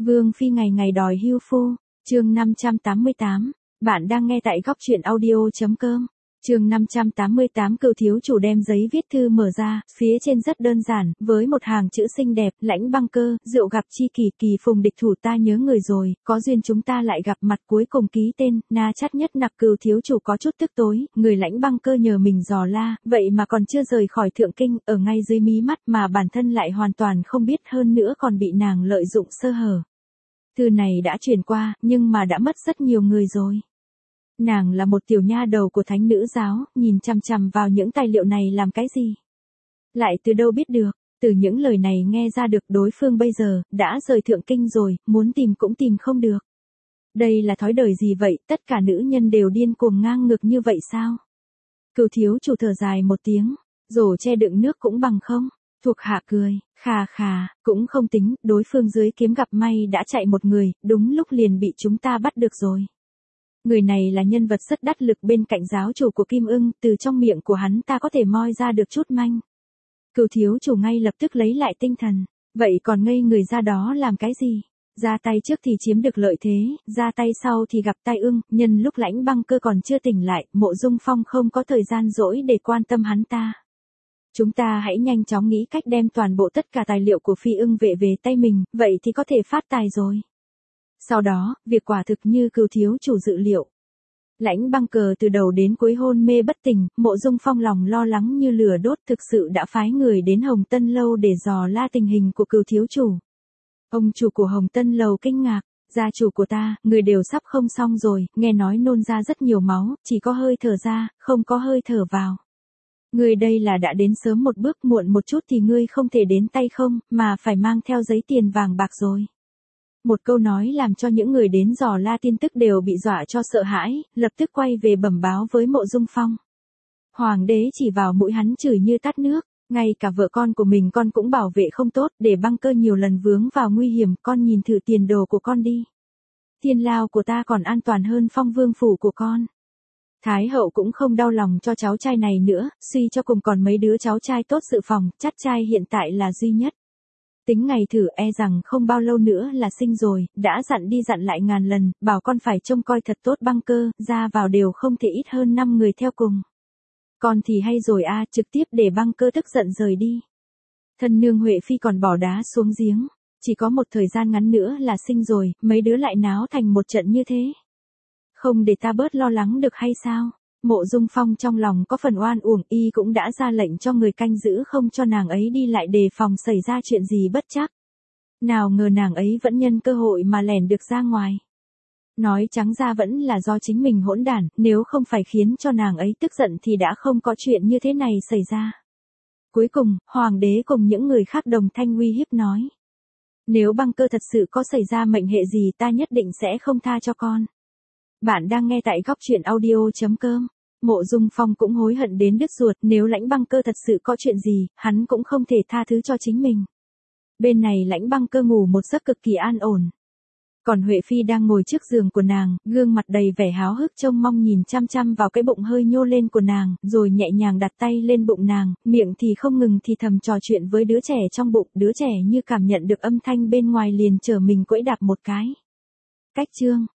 Vương Phi ngày ngày đòi hưu phu, chương 588, bạn đang nghe tại góc truyện audio.com. Chương 588 Cửu thiếu chủ đem giấy viết thư mở ra, phía trên rất đơn giản, với một hàng chữ xinh đẹp, Lãnh Băng Cơ, rượu gặp chi kỳ, kỳ phùng địch thủ ta nhớ người rồi, có duyên chúng ta lại gặp mặt, cuối cùng ký tên, na chát nhất nặc. Cửu thiếu chủ có chút tức tối, người Lãnh Băng Cơ nhờ mình dò la, vậy mà còn chưa rời khỏi thượng kinh, ở ngay dưới mí mắt mà bản thân lại hoàn toàn không biết, hơn nữa còn bị nàng lợi dụng sơ hở. Thư này đã truyền qua, nhưng mà đã mất rất nhiều người rồi. Nàng là một tiểu nha đầu của thánh nữ giáo, nhìn chằm chằm vào những tài liệu này làm cái gì? Lại từ đâu biết được, từ những lời này nghe ra được đối phương bây giờ, đã rời thượng kinh rồi, muốn tìm cũng tìm không được. Đây là thói đời gì vậy, tất cả nữ nhân đều điên cuồng ngang ngược như vậy sao? Cửu thiếu chủ thở dài một tiếng, rổ che đựng nước cũng bằng không? Thuộc hạ cười, khà khà, cũng không tính, đối phương dưới kiếm gặp may đã chạy một người, đúng lúc liền bị chúng ta bắt được rồi. Người này là nhân vật rất đắc lực bên cạnh giáo chủ của Kim Ưng, từ trong miệng của hắn ta có thể moi ra được chút manh. Cửu thiếu chủ ngay lập tức lấy lại tinh thần, vậy còn ngây người ra đó làm cái gì? Ra tay trước thì chiếm được lợi thế, ra tay sau thì gặp tai ương, nhân lúc Lãnh Băng Cơ còn chưa tỉnh lại, Mộ Dung Phong không có thời gian rỗi để quan tâm hắn ta. Chúng ta hãy nhanh chóng nghĩ cách đem toàn bộ tất cả tài liệu của Phi Ưng vệ về tay mình, vậy thì có thể phát tài rồi. Sau đó, việc quả thực như cửu thiếu chủ dự liệu. Lãnh Băng Cơ từ đầu đến cuối hôn mê bất tỉnh, Mộ Dung Phong lòng lo lắng như lửa đốt, thực sự đã phái người đến Hồng Tân Lâu để dò la tình hình của cửu thiếu chủ. Ông chủ của Hồng Tân Lâu kinh ngạc, gia chủ của ta, người đều sắp không xong rồi, nghe nói nôn ra rất nhiều máu, chỉ có hơi thở ra, không có hơi thở vào. Ngươi đây là đã đến sớm một bước, muộn một chút thì ngươi không thể đến tay không, mà phải mang theo giấy tiền vàng bạc rồi. Một câu nói làm cho những người đến dò la tin tức đều bị dọa cho sợ hãi, lập tức quay về bẩm báo với Mộ Dung Phong. Hoàng đế chỉ vào mũi hắn chửi như tát nước, ngay cả vợ con của mình con cũng bảo vệ không tốt, để Băng Cơ nhiều lần vướng vào nguy hiểm, con nhìn thử tiền đồ của con đi. Thiên lao của ta còn an toàn hơn Phong Vương phủ của con. Thái hậu cũng không đau lòng cho cháu trai này nữa, suy cho cùng còn mấy đứa cháu trai tốt dự phòng, chắt trai hiện tại là duy nhất. Tính ngày thử e rằng không bao lâu nữa là sinh rồi, đã dặn đi dặn lại ngàn lần, bảo con phải trông coi thật tốt Băng Cơ, ra vào đều không thể ít hơn 5 người theo cùng. Con thì hay rồi a, trực tiếp để Băng Cơ tức giận rời đi. Thân nương Huệ Phi còn bỏ đá xuống giếng, chỉ có một thời gian ngắn nữa là sinh rồi, mấy đứa lại náo thành một trận như thế. Không để ta bớt lo lắng được hay sao? Mộ Dung Phong trong lòng có phần oan uổng, y cũng đã ra lệnh cho người canh giữ không cho nàng ấy đi lại đề phòng xảy ra chuyện gì bất trắc. Nào ngờ nàng ấy vẫn nhân cơ hội mà lẻn được ra ngoài. Nói trắng ra vẫn là do chính mình hỗn đản, nếu không phải khiến cho nàng ấy tức giận thì đã không có chuyện như thế này xảy ra. Cuối cùng, Hoàng đế cùng những người khác đồng thanh uy hiếp nói. Nếu Băng Cơ thật sự có xảy ra mệnh hệ gì ta nhất định sẽ không tha cho con. Bạn đang nghe tại góc truyện audio.com. Mộ Dung Phong cũng hối hận đến đứt ruột, nếu Lãnh Băng Cơ thật sự có chuyện gì, hắn cũng không thể tha thứ cho chính mình. Bên này Lãnh Băng Cơ ngủ một giấc cực kỳ an ổn. Còn Huệ Phi đang ngồi trước giường của nàng, gương mặt đầy vẻ háo hức trông mong nhìn chăm chăm vào cái bụng hơi nhô lên của nàng, rồi nhẹ nhàng đặt tay lên bụng nàng, miệng thì không ngừng thì thầm trò chuyện với đứa trẻ trong bụng, đứa trẻ như cảm nhận được âm thanh bên ngoài liền trở mình quẫy đạp một cái. Cách chương